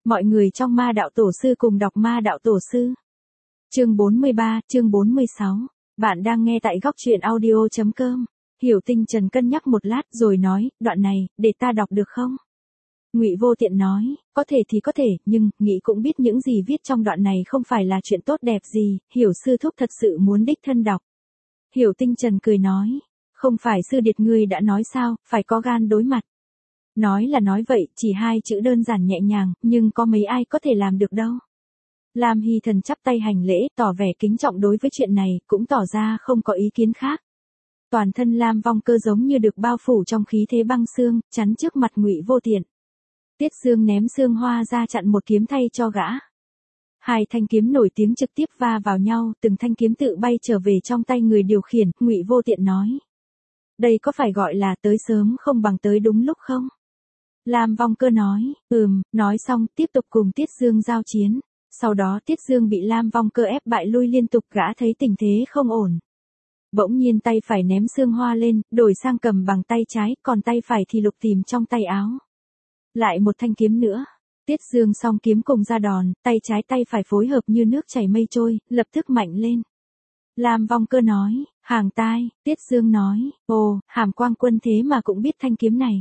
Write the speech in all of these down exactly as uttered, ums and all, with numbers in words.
Mọi người trong Ma Đạo Tổ Sư cùng đọc Ma Đạo Tổ Sư. Chương bốn mươi ba, chương bốn mươi sáu. Bạn đang nghe tại góc truyện audio chấm com. Hiểu Tinh Trần cân nhắc một lát rồi nói, đoạn này, để ta đọc được không? Ngụy Vô Tiện nói, có thể thì có thể, nhưng, nghĩ cũng biết những gì viết trong đoạn này không phải là chuyện tốt đẹp gì, Hiểu sư thúc thật sự muốn đích thân đọc. Hiểu Tinh Trần cười nói, không phải sư điệt ngươi đã nói sao, phải có gan đối mặt. Nói là nói vậy, chỉ hai chữ đơn giản nhẹ nhàng, nhưng có mấy ai có thể làm được đâu. Lam Hy Thần chắp tay hành lễ, tỏ vẻ kính trọng đối với chuyện này, cũng tỏ ra không có ý kiến khác. Toàn thân Lam Vong Cơ giống như được bao phủ trong khí thế băng xương, chắn trước mặt Ngụy Vô Tiện. Tiết Dương ném xương hoa ra chặn một kiếm thay cho gã. Hai thanh kiếm nổi tiếng trực tiếp va vào nhau, từng thanh kiếm tự bay trở về trong tay người điều khiển, Ngụy Vô Tiện nói. Đây có phải gọi là tới sớm không bằng tới đúng lúc không? Lam Vong Cơ nói, ừm, nói xong tiếp tục cùng Tiết Dương giao chiến. Sau đó Tiết Dương bị Lam Vong Cơ ép bại lui liên tục, gã thấy tình thế không ổn. Bỗng nhiên tay phải ném xương hoa lên, đổi sang cầm bằng tay trái, còn tay phải thì lục tìm trong tay áo. Lại một thanh kiếm nữa. Tiết Dương song kiếm cùng ra đòn, tay trái tay phải phối hợp như nước chảy mây trôi, lập tức mạnh lên. Lam Vong Cơ nói, hàng tai, Tiết Dương nói, ồ, Hàm Quang Quân thế mà cũng biết thanh kiếm này.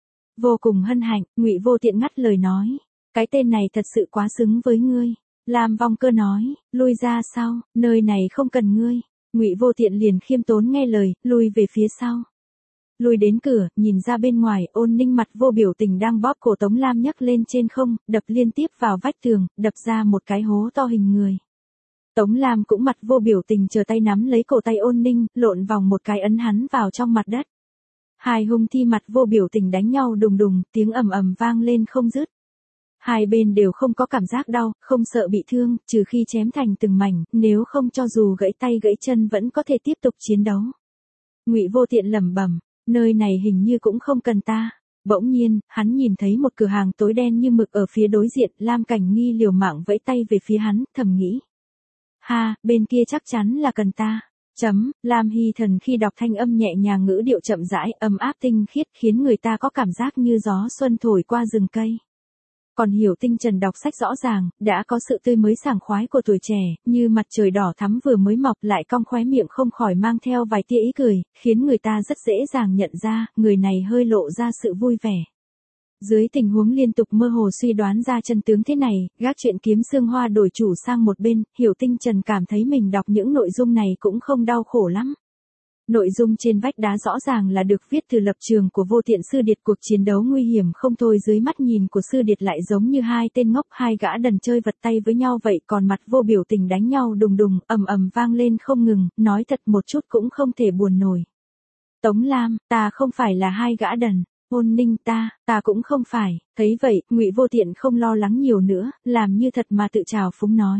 Vô cùng hân hạnh, Ngụy Vô Tiện ngắt lời nói, cái tên này thật sự quá xứng với ngươi. Lam Vong Cơ nói, lui ra sau, nơi này không cần ngươi. Ngụy Vô Tiện liền khiêm tốn nghe lời, lui về phía sau. Lui đến cửa, nhìn ra bên ngoài, Ôn Ninh mặt vô biểu tình đang bóp cổ Tống Lam nhấc lên trên không, đập liên tiếp vào vách tường, đập ra một cái hố to hình người. Tống Lam cũng mặt vô biểu tình chờ tay nắm lấy cổ tay Ôn Ninh, lộn vòng một cái ấn hắn vào trong mặt đất. Hai hung thi mặt vô biểu tình đánh nhau đùng đùng, tiếng ầm ầm vang lên không dứt. Hai bên đều không có cảm giác đau, không sợ bị thương, trừ khi chém thành từng mảnh, nếu không cho dù gãy tay gãy chân vẫn có thể tiếp tục chiến đấu. Ngụy Vô Tiện lẩm bẩm, nơi này hình như cũng không cần ta. Bỗng nhiên, hắn nhìn thấy một cửa hàng tối đen như mực ở phía đối diện, Lam Cảnh Nghi liều mạng vẫy tay về phía hắn, thầm nghĩ. Ha, bên kia chắc chắn là cần ta. Chấm, Lam Hy Thần khi đọc thanh âm nhẹ nhàng ngữ điệu chậm rãi, ấm áp tinh khiết khiến người ta có cảm giác như gió xuân thổi qua rừng cây. Còn Hiểu Tinh Trần đọc sách rõ ràng, đã có sự tươi mới sảng khoái của tuổi trẻ, như mặt trời đỏ thắm vừa mới mọc lại cong khóe miệng không khỏi mang theo vài tia ý cười, khiến người ta rất dễ dàng nhận ra, người này hơi lộ ra sự vui vẻ. Dưới tình huống liên tục mơ hồ suy đoán ra chân tướng thế này, gác chuyện kiếm xương hoa đổi chủ sang một bên, Hiểu Tinh Trần cảm thấy mình đọc những nội dung này cũng không đau khổ lắm. Nội dung trên vách đá rõ ràng là được viết từ lập trường của Vô Tiện sư điệt, cuộc chiến đấu nguy hiểm không thôi dưới mắt nhìn của sư điệt lại giống như hai tên ngốc, hai gã đần chơi vật tay với nhau vậy, còn mặt vô biểu tình đánh nhau đùng đùng, ầm ầm vang lên không ngừng, nói thật một chút cũng không thể buồn nổi. Tống Lam, ta không phải là hai gã đần. Ôn Ninh, ta, ta cũng không phải. Thấy vậy, Ngụy Vô Tiện không lo lắng nhiều nữa, làm như thật mà tự trào phúng nói.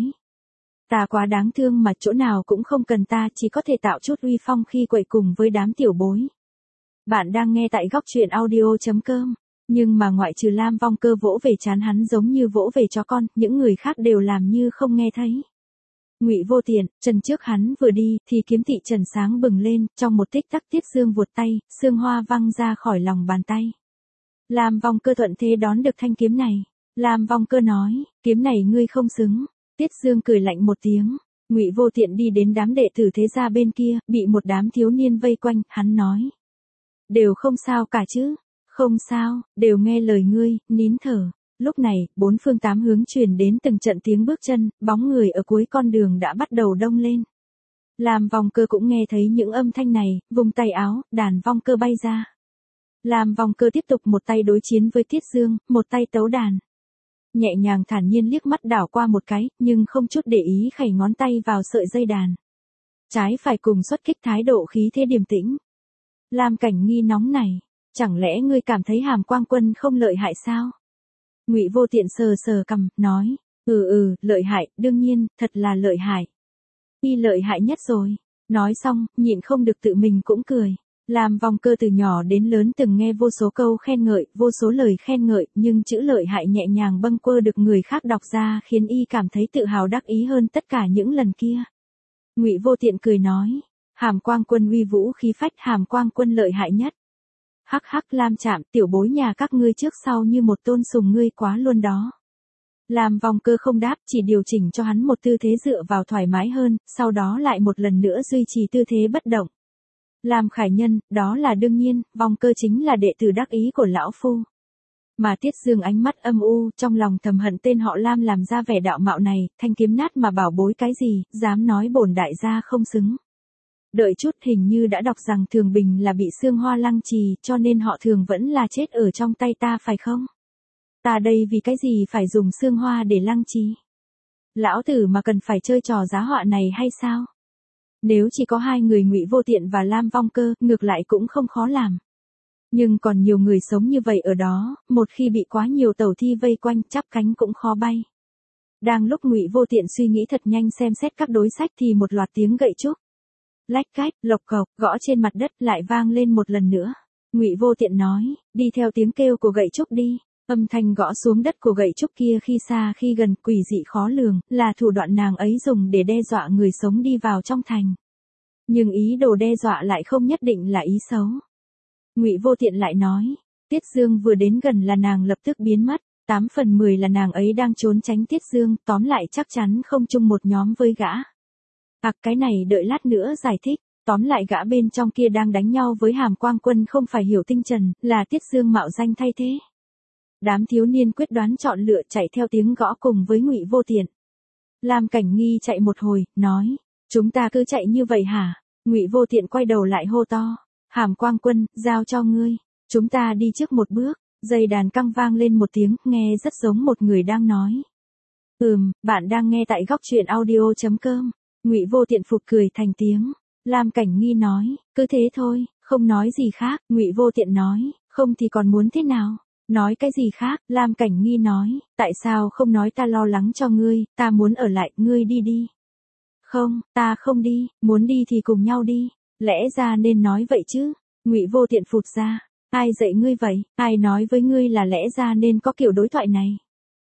Ta quá đáng thương mà chỗ nào cũng không cần ta, chỉ có thể tạo chút uy phong khi quậy cùng với đám tiểu bối. Bạn đang nghe tại góc truyện audio chấm com. Nhưng mà ngoại trừ Lam Vong Cơ vỗ về trán hắn giống như vỗ về chó con, những người khác đều làm như không nghe thấy. Ngụy Vô Tiện, chân trước hắn vừa đi, thì kiếm thị trần sáng bừng lên, trong một tích tắc Tiết Dương vuột tay, xương hoa văng ra khỏi lòng bàn tay. Lam Vong Cơ thuận thế đón được thanh kiếm này. Lam Vong Cơ nói, kiếm này ngươi không xứng. Tiết Dương cười lạnh một tiếng. Ngụy Vô Tiện đi đến đám đệ tử thế gia bên kia, bị một đám thiếu niên vây quanh, hắn nói. Đều không sao cả chứ. Không sao, đều nghe lời ngươi, nín thở. Lúc này, bốn phương tám hướng truyền đến từng trận tiếng bước chân, bóng người ở cuối con đường đã bắt đầu đông lên. Lam Vong Cơ cũng nghe thấy những âm thanh này, vùng tay áo, đàn vong cơ bay ra. Lam Vong Cơ tiếp tục một tay đối chiến với Tiết Dương, một tay tấu đàn. Nhẹ nhàng thản nhiên liếc mắt đảo qua một cái, nhưng không chút để ý khẩy ngón tay vào sợi dây đàn. Trái phải cùng xuất kích thái độ khí thế điềm tĩnh. Lam Cảnh Nghi nóng này, chẳng lẽ ngươi cảm thấy Hàm Quang Quân không lợi hại sao? Ngụy Vô Tiện sờ sờ cằm, nói, ừ ừ, lợi hại, đương nhiên, thật là lợi hại. Y lợi hại nhất rồi. Nói xong, nhịn không được tự mình cũng cười. Lam Vong Cơ từ nhỏ đến lớn từng nghe vô số câu khen ngợi, vô số lời khen ngợi, nhưng chữ lợi hại nhẹ nhàng bâng quơ được người khác đọc ra khiến y cảm thấy tự hào đắc ý hơn tất cả những lần kia. Ngụy Vô Tiện cười nói, Hàm Quang Quân uy vũ khí phách, Hàm Quang Quân lợi hại nhất. Hắc hắc, Lam Trạm, tiểu bối nhà các ngươi trước sau như một tôn sùng ngươi quá luôn đó. Lam Vong Cơ không đáp, chỉ điều chỉnh cho hắn một tư thế dựa vào thoải mái hơn, sau đó lại một lần nữa duy trì tư thế bất động. Lam Khải Nhân, đó là đương nhiên, Vong Cơ chính là đệ tử đắc ý của lão phu. Mà Tiết Dương ánh mắt âm u, trong lòng thầm hận tên họ Lam làm ra vẻ đạo mạo này, thanh kiếm nát mà bảo bối cái gì, dám nói bổn đại gia không xứng. Đợi chút, hình như đã đọc rằng Thường Bình là bị xương hoa lăng trì, cho nên họ Thường vẫn là chết ở trong tay ta phải không? Ta đây vì cái gì phải dùng xương hoa để lăng trì? Lão tử mà cần phải chơi trò giá họa này hay sao? Nếu chỉ có hai người Ngụy Vô Tiện và Lam Vong Cơ, ngược lại cũng không khó làm. Nhưng còn nhiều người sống như vậy ở đó, một khi bị quá nhiều tẩu thi vây quanh, chắp cánh cũng khó bay. Đang lúc Ngụy Vô Tiện suy nghĩ thật nhanh xem xét các đối sách thì một loạt tiếng gậy trúc lách cách, lộc cộc, gõ trên mặt đất lại vang lên một lần nữa. Ngụy Vô Tiện nói, đi theo tiếng kêu của gậy trúc đi. Âm thanh gõ xuống đất của gậy trúc kia khi xa khi gần, quỷ dị khó lường, là thủ đoạn nàng ấy dùng để đe dọa người sống đi vào trong thành. Nhưng ý đồ đe dọa lại không nhất định là ý xấu. Ngụy Vô Tiện lại nói, Tiết Dương vừa đến gần là nàng lập tức biến mất, tám phần mười là nàng ấy đang trốn tránh Tiết Dương, tóm lại chắc chắn không chung một nhóm với gã. À, cái này đợi lát nữa giải thích, tóm lại gã bên trong kia đang đánh nhau với Hàm Quang Quân không phải Hiểu Tinh Trần, là Tiết Dương mạo danh thay thế. Đám thiếu niên quyết đoán chọn lựa chạy theo tiếng gõ cùng với Ngụy Vô Tiện. Lam Cảnh Nghi chạy một hồi, nói, chúng ta cứ chạy như vậy hả? Ngụy Vô Tiện quay đầu lại hô to, Hàm Quang Quân, giao cho ngươi, chúng ta đi trước một bước. Dây đàn căng vang lên một tiếng, nghe rất giống một người đang nói. Ừm, bạn đang nghe tại góc truyện audio chấm com. Ngụy Vô Tiện phục cười thành tiếng. Lam Cảnh Nghi nói, cứ thế thôi, không nói gì khác. Ngụy Vô Tiện nói, không thì còn muốn thế nào? Nói cái gì khác? Lam Cảnh Nghi nói, tại sao không nói ta lo lắng cho ngươi, ta muốn ở lại, ngươi đi đi. Không, ta không đi, muốn đi thì cùng nhau đi. Lẽ ra nên nói vậy chứ. Ngụy Vô Tiện phụt ra, ai dạy ngươi vậy, ai nói với ngươi là lẽ ra nên có kiểu đối thoại này.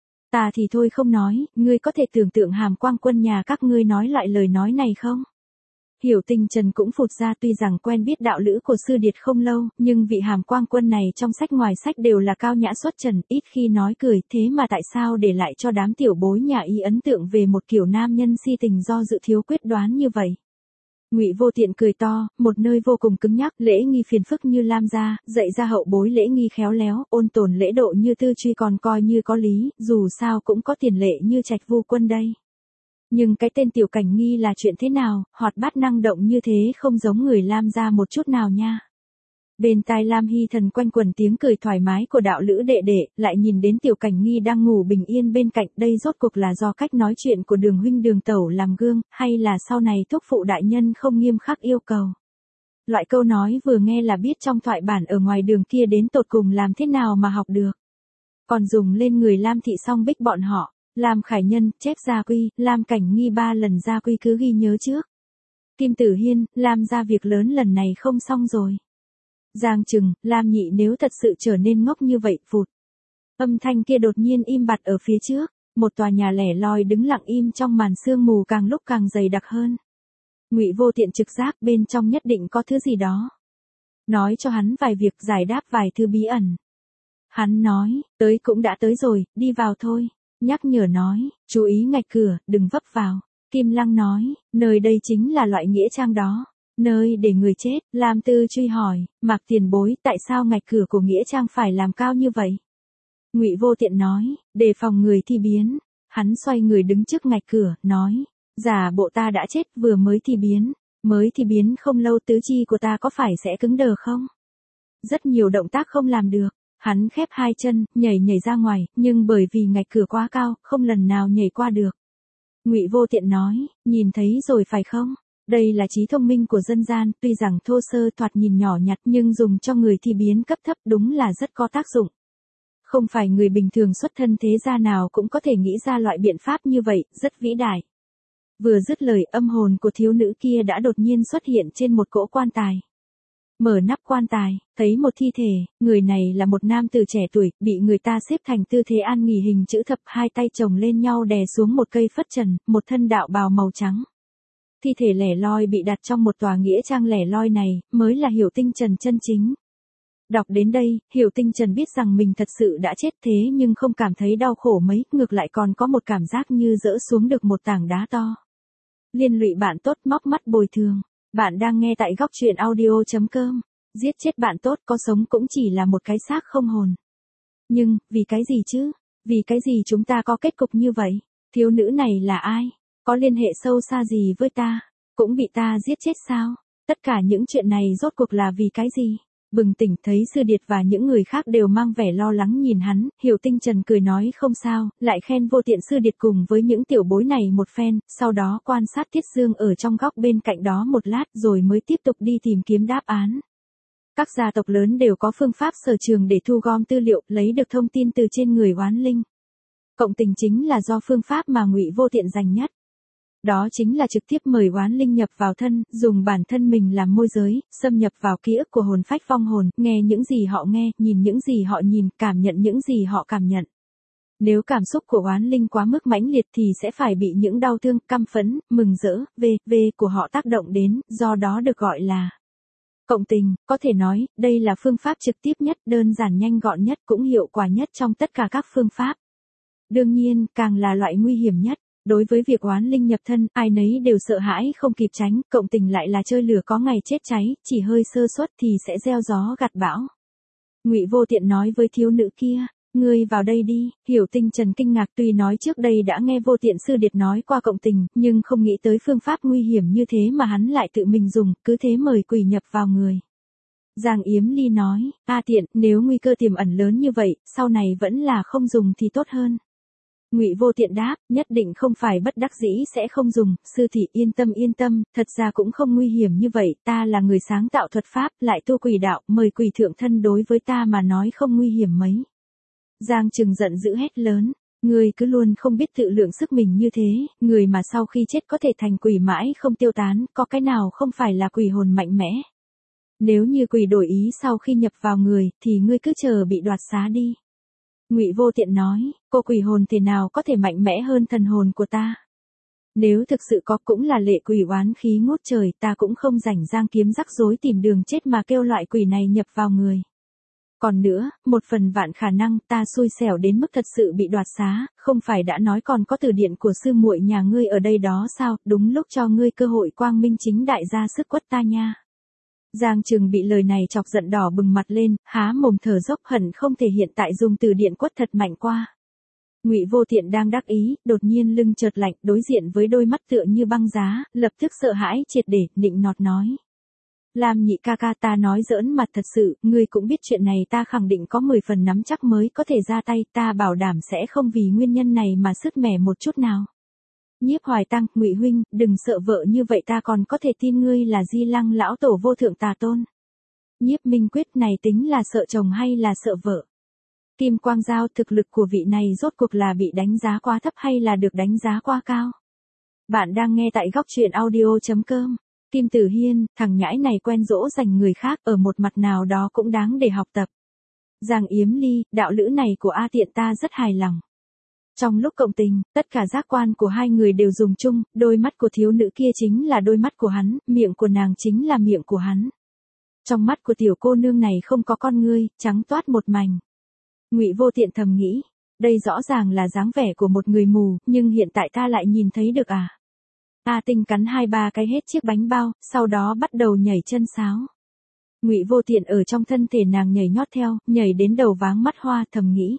Ta thì thôi không nói, ngươi có thể tưởng tượng Hàm Quang Quân nhà các ngươi nói loại lời nói này không? Hiểu Tinh Trần cũng phụt ra, tuy rằng quen biết đạo lữ của sư điệt không lâu, nhưng vị Hàm Quang Quân này trong sách ngoài sách đều là cao nhã xuất trần, ít khi nói cười, thế mà tại sao để lại cho đám tiểu bối nhà y ấn tượng về một kiểu nam nhân si tình do dự thiếu quyết đoán như vậy? Ngụy Vô Tiện cười to, một nơi vô cùng cứng nhắc, lễ nghi phiền phức như Lam gia, dạy ra hậu bối lễ nghi khéo léo, ôn tồn lễ độ như Tư Truy còn coi như có lý, dù sao cũng có tiền lệ như Trạch Vu Quân đây. Nhưng cái tên Tiểu Cảnh Nghi là chuyện thế nào, hoạt bát năng động như thế không giống người Lam gia một chút nào nha. Bên tai Lam Hy Thần quanh quẩn tiếng cười thoải mái của đạo lữ đệ đệ, lại nhìn đến Tiểu Cảnh Nghi đang ngủ bình yên bên cạnh, đây rốt cuộc là do cách nói chuyện của Đường huynh Đường tẩu làm gương, hay là sau này thúc phụ đại nhân không nghiêm khắc yêu cầu. Loại câu nói vừa nghe là biết trong thoại bản ở ngoài đường kia đến tột cùng làm thế nào mà học được. Còn dùng lên người Lam Thị Song Bích bọn họ, Lam Khải Nhân, chép gia quy, Lam Cảnh Nghi ba lần gia quy cứ ghi nhớ trước. Kim Tử Hiên, Lam gia việc lớn lần này không xong rồi. Giang Trừng, Lam Nhị nếu thật sự trở nên ngốc như vậy, phụt. Âm thanh kia đột nhiên im bặt ở phía trước, một tòa nhà lẻ loi đứng lặng im trong màn sương mù càng lúc càng dày đặc hơn. Ngụy Vô Tiện trực giác bên trong nhất định có thứ gì đó. Nói cho hắn vài việc, giải đáp vài thứ bí ẩn. Hắn nói, tới cũng đã tới rồi, đi vào thôi. Nhắc nhở nói, chú ý ngạch cửa, đừng vấp vào. Kim Lăng nói, nơi đây chính là loại nghĩa trang đó. Nơi để người chết, Lam Tư Truy hỏi, Mạc tiền bối, tại sao ngạch cửa của nghĩa trang phải làm cao như vậy? Ngụy Vô Tiện nói, đề phòng người thi biến. Hắn xoay người đứng trước ngạch cửa, nói, giả bộ ta đã chết vừa mới thi biến, mới thi biến không lâu tứ chi của ta có phải sẽ cứng đờ không? Rất nhiều động tác không làm được. Hắn khép hai chân, nhảy nhảy ra ngoài, nhưng bởi vì ngạch cửa quá cao, không lần nào nhảy qua được. Ngụy Vô Tiện nói, nhìn thấy rồi phải không? Đây là trí thông minh của dân gian, tuy rằng thô sơ thoạt nhìn nhỏ nhặt nhưng dùng cho người thi biến cấp thấp đúng là rất có tác dụng. Không phải người bình thường xuất thân thế gia nào cũng có thể nghĩ ra loại biện pháp như vậy, rất vĩ đại. Vừa dứt lời, âm hồn của thiếu nữ kia đã đột nhiên xuất hiện trên một cỗ quan tài. Mở nắp quan tài, thấy một thi thể, người này là một nam tử trẻ tuổi, bị người ta xếp thành tư thế an nghỉ hình chữ thập, hai tay chồng lên nhau đè xuống một cây phất trần, một thân đạo bào màu trắng. Thi thể lẻ loi bị đặt trong một tòa nghĩa trang lẻ loi này, mới là Hiểu Tinh Trần chân chính. Đọc đến đây, Hiểu Tinh Trần biết rằng mình thật sự đã chết thế nhưng không cảm thấy đau khổ mấy, ngược lại còn có một cảm giác như dỡ xuống được một tảng đá to. Liên lụy bạn tốt móc mắt bồi thường. Bạn đang nghe tại góc truyện audio.com. Giết chết bạn tốt có sống cũng chỉ là một cái xác không hồn. Nhưng, vì cái gì chứ? Vì cái gì chúng ta có kết cục như vậy? Thiếu nữ này là ai? Có liên hệ sâu xa gì với ta? Cũng bị ta giết chết sao? Tất cả những chuyện này rốt cuộc là vì cái gì? Bừng tỉnh thấy Sư Điệt và những người khác đều mang vẻ lo lắng nhìn hắn, Hiểu Tinh Trần cười nói không sao, lại khen vô tiện Sư Điệt cùng với những tiểu bối này một phen, sau đó quan sát Tiết Dương ở trong góc bên cạnh đó một lát rồi mới tiếp tục đi tìm kiếm đáp án. Các gia tộc lớn đều có phương pháp sở trường để thu gom tư liệu, lấy được thông tin từ trên người oán linh. Cộng tình chính là do phương pháp mà Ngụy Vô Tiện dành nhất. Đó chính là trực tiếp mời oán linh nhập vào thân, dùng bản thân mình làm môi giới, xâm nhập vào ký ức của hồn phách vong hồn, nghe những gì họ nghe, nhìn những gì họ nhìn, cảm nhận những gì họ cảm nhận. Nếu cảm xúc của oán linh quá mức mãnh liệt thì sẽ phải bị những đau thương, căm phẫn, mừng rỡ, về, về của họ tác động đến, do đó được gọi là cộng tình. Có thể nói, đây là phương pháp trực tiếp nhất, đơn giản nhanh gọn nhất cũng hiệu quả nhất trong tất cả các phương pháp. Đương nhiên, càng là loại nguy hiểm nhất. Đối với việc oán linh nhập thân, ai nấy đều sợ hãi không kịp tránh, cộng tình lại là chơi lửa có ngày chết cháy, chỉ hơi sơ suất thì sẽ gieo gió gặt bão. Ngụy Vô Tiện nói với thiếu nữ kia, ngươi vào đây đi. Hiểu Tinh Trần kinh ngạc, tuy nói trước đây đã nghe Vô Tiện Sư Điệt nói qua cộng tình, nhưng không nghĩ tới phương pháp nguy hiểm như thế mà hắn lại tự mình dùng, cứ thế mời quỷ nhập vào người. Giang Yếm Ly nói, a Tiện, nếu nguy cơ tiềm ẩn lớn như vậy, sau này vẫn là không dùng thì tốt hơn. Ngụy Vô Tiện đáp, nhất định không phải bất đắc dĩ sẽ không dùng, sư thị yên tâm yên tâm, thật ra cũng không nguy hiểm như vậy, ta là người sáng tạo thuật pháp, lại tu quỷ đạo, mời quỷ thượng thân đối với ta mà nói không nguy hiểm mấy. Giang Trừng giận dữ hét lớn, ngươi cứ luôn không biết tự lượng sức mình như thế, người mà sau khi chết có thể thành quỷ mãi không tiêu tán, có cái nào không phải là quỷ hồn mạnh mẽ. Nếu như quỷ đổi ý sau khi nhập vào người, thì ngươi cứ chờ bị đoạt xá đi. Ngụy Vô Tiện nói, cô quỷ hồn thế nào có thể mạnh mẽ hơn thần hồn của ta? Nếu thực sự có cũng là lệ quỷ oán khí ngút trời, ta cũng không rảnh giang kiếm rắc rối tìm đường chết mà kêu loại quỷ này nhập vào người. Còn nữa, một phần vạn khả năng ta xui xẻo đến mức thật sự bị đoạt xá, không phải đã nói còn có từ điển của sư muội nhà ngươi ở đây đó sao, đúng lúc cho ngươi cơ hội quang minh chính đại ra sức quất ta nha. Giang Trừng bị lời này chọc giận đỏ bừng mặt lên, há mồm thở dốc hận không thể hiện tại dùng từ điện quất thật mạnh qua. Ngụy Vô Tiện đang đắc ý, đột nhiên lưng chợt lạnh, đối diện với đôi mắt tựa như băng giá, lập tức sợ hãi triệt để, nịnh nọt nói. Lam nhị ca ca, ta nói giỡn mặt thật sự, ngươi cũng biết chuyện này ta khẳng định có mười phần nắm chắc mới có thể ra tay, ta bảo đảm sẽ không vì nguyên nhân này mà sứt mẻ một chút nào. Nhiếp Hoài Tăng, Ngụy huynh, đừng sợ vợ như vậy, ta còn có thể tin ngươi là Di Lăng lão tổ vô thượng tà tôn. Nhiếp Minh Quyết, này tính là sợ chồng hay là sợ vợ? Kim Quang Giao, thực lực của vị này rốt cuộc là bị đánh giá quá thấp hay là được đánh giá quá cao? Bạn đang nghe tại góc truyện audio.com. Kim Tử Hiên, thằng nhãi này quen dỗ dành người khác, ở một mặt nào đó cũng đáng để học tập. Giang Yếm Ly, đạo lữ này của A Tiện ta rất hài lòng. Trong lúc cộng tình, tất cả giác quan của hai người đều dùng chung, đôi mắt của thiếu nữ kia chính là đôi mắt của hắn, miệng của nàng chính là miệng của hắn. Trong mắt của tiểu cô nương này không có con ngươi, trắng toát một mảnh. Ngụy Vô Tiện thầm nghĩ, đây rõ ràng là dáng vẻ của một người mù, nhưng hiện tại ta lại nhìn thấy được à. A Tinh cắn hai ba cái hết chiếc bánh bao, sau đó bắt đầu nhảy chân sáo. Ngụy Vô Tiện ở trong thân thể nàng nhảy nhót theo, nhảy đến đầu váng mắt hoa, thầm nghĩ.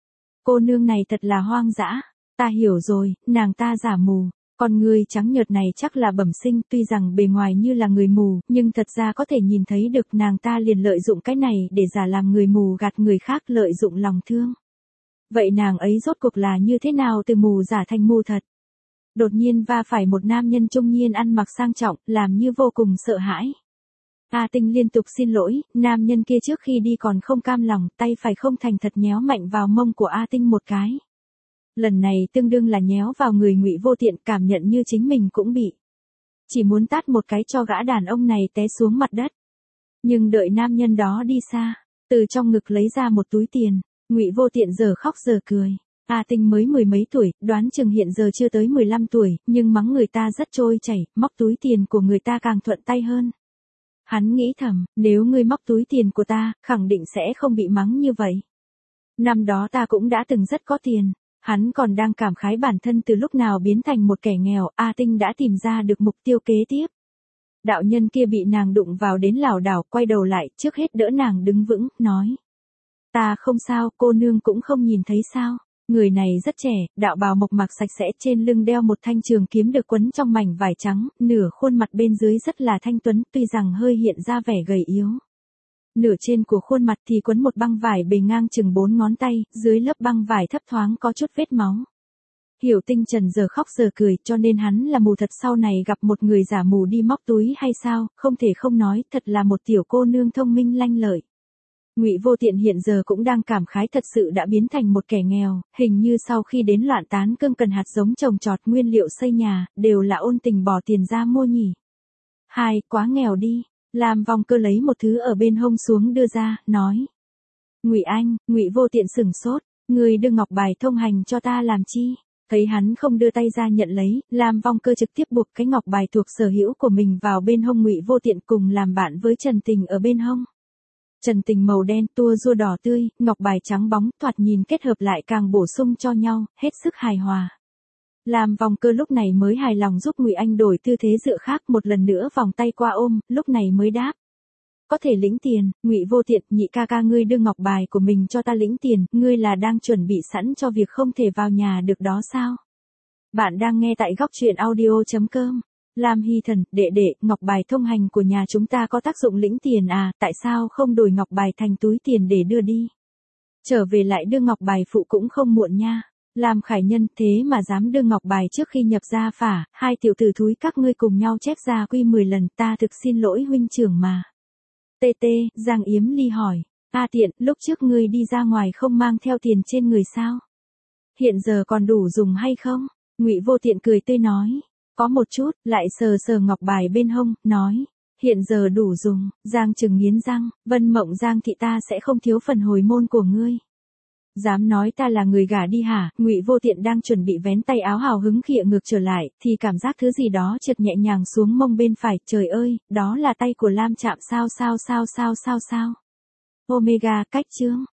Cô nương này thật là hoang dã, ta hiểu rồi, nàng ta giả mù, con người trắng nhợt này chắc là bẩm sinh, tuy rằng bề ngoài như là người mù, nhưng thật ra có thể nhìn thấy được, nàng ta liền lợi dụng cái này để giả làm người mù gạt người khác, lợi dụng lòng thương. Vậy nàng ấy rốt cuộc là như thế nào từ mù giả thành mù thật? Đột nhiên va phải một nam nhân trung niên ăn mặc sang trọng, làm như vô cùng sợ hãi. A Tinh liên tục xin lỗi, nam nhân kia trước khi đi còn không cam lòng, tay phải không thành thật nhéo mạnh vào mông của A Tinh một cái. Lần này tương đương là nhéo vào người Ngụy Vô Tiện, cảm nhận như chính mình cũng bị. Chỉ muốn tát một cái cho gã đàn ông này té xuống mặt đất. Nhưng đợi nam nhân đó đi xa, từ trong ngực lấy ra một túi tiền, Ngụy Vô Tiện giờ khóc giờ cười. A Tinh mới mười mấy tuổi, đoán chừng hiện giờ chưa tới mười lăm tuổi, nhưng mắng người ta rất trôi chảy, móc túi tiền của người ta càng thuận tay hơn. Hắn nghĩ thầm, nếu ngươi móc túi tiền của ta, khẳng định sẽ không bị mắng như vậy. Năm đó ta cũng đã từng rất có tiền. Hắn còn đang cảm khái bản thân từ lúc nào biến thành một kẻ nghèo, A Tinh đã tìm ra được mục tiêu kế tiếp. Đạo nhân kia bị nàng đụng vào đến lảo đảo, quay đầu lại, trước hết đỡ nàng đứng vững, nói. Ta không sao, cô nương cũng không nhìn thấy sao. Người này rất trẻ, đạo bào mộc mạc sạch sẽ, trên lưng đeo một thanh trường kiếm được quấn trong mảnh vải trắng, nửa khuôn mặt bên dưới rất là thanh tuấn, tuy rằng hơi hiện ra vẻ gầy yếu. Nửa trên của khuôn mặt thì quấn một băng vải bề ngang chừng bốn ngón tay, dưới lớp băng vải thấp thoáng có chút vết máu. Hiểu Tinh Trần giờ khóc giờ cười, cho nên hắn là mù thật, sau này gặp một người giả mù đi móc túi hay sao, không thể không nói, thật là một tiểu cô nương thông minh lanh lợi. Ngụy Vô Tiện hiện giờ cũng đang cảm khái thật sự đã biến thành một kẻ nghèo, hình như sau khi đến Loạn Tán Cương cần hạt giống trồng trọt, nguyên liệu xây nhà, đều là ôn tình bỏ tiền ra mua nhỉ. Hai, quá nghèo đi. Lam Vong Cơ lấy một thứ ở bên hông xuống đưa ra, nói. Ngụy Anh, Ngụy Vô Tiện sửng sốt, người đưa ngọc bài thông hành cho ta làm chi? Thấy hắn không đưa tay ra nhận lấy, Lam Vong Cơ trực tiếp buộc cái ngọc bài thuộc sở hữu của mình vào bên hông Ngụy Vô Tiện, cùng làm bạn với Trần Tình ở bên hông. Trần Tình màu đen, tua rua đỏ tươi, ngọc bài trắng bóng, thoạt nhìn kết hợp lại càng bổ sung cho nhau, hết sức hài hòa. Lam Vong Cơ lúc này mới hài lòng giúp Ngụy Anh đổi tư thế dựa khác, một lần nữa vòng tay qua ôm, lúc này mới đáp. Có thể lĩnh tiền. Ngụy Vô Tiện, nhị ca ca ngươi đưa ngọc bài của mình cho ta lĩnh tiền, ngươi là đang chuẩn bị sẵn cho việc không thể vào nhà được đó sao? Bạn đang nghe tại góc truyện audio chấm com. Lam Hy Thần, đệ đệ, ngọc bài thông hành của nhà chúng ta có tác dụng lĩnh tiền à, tại sao không đổi ngọc bài thành túi tiền để đưa đi? Trở về lại đưa ngọc bài phụ cũng không muộn nha. Lam Khải Nhân, thế mà dám đưa ngọc bài trước khi nhập gia phả, hai tiểu tử thúi các ngươi cùng nhau chép gia quy mười lần, ta thực xin lỗi huynh trưởng mà. Tê tê, Giang Yếm Ly hỏi, A Tiện, lúc trước ngươi đi ra ngoài không mang theo tiền trên người sao? Hiện giờ còn đủ dùng hay không? Ngụy Vô Tiện cười tươi nói, có một chút, lại sờ sờ ngọc bài bên hông, nói, hiện giờ đủ dùng. Giang Trừng nghiến răng, Vân Mộng Giang thị ta sẽ không thiếu phần hồi môn của ngươi. Dám nói ta là người gả đi hả? Ngụy Vô Tiện đang chuẩn bị vén tay áo hào hứng khịa ngược trở lại, thì cảm giác thứ gì đó trượt nhẹ nhàng xuống mông bên phải, trời ơi, đó là tay của Lam Trạm sao sao sao sao sao sao. Omega, cách chương.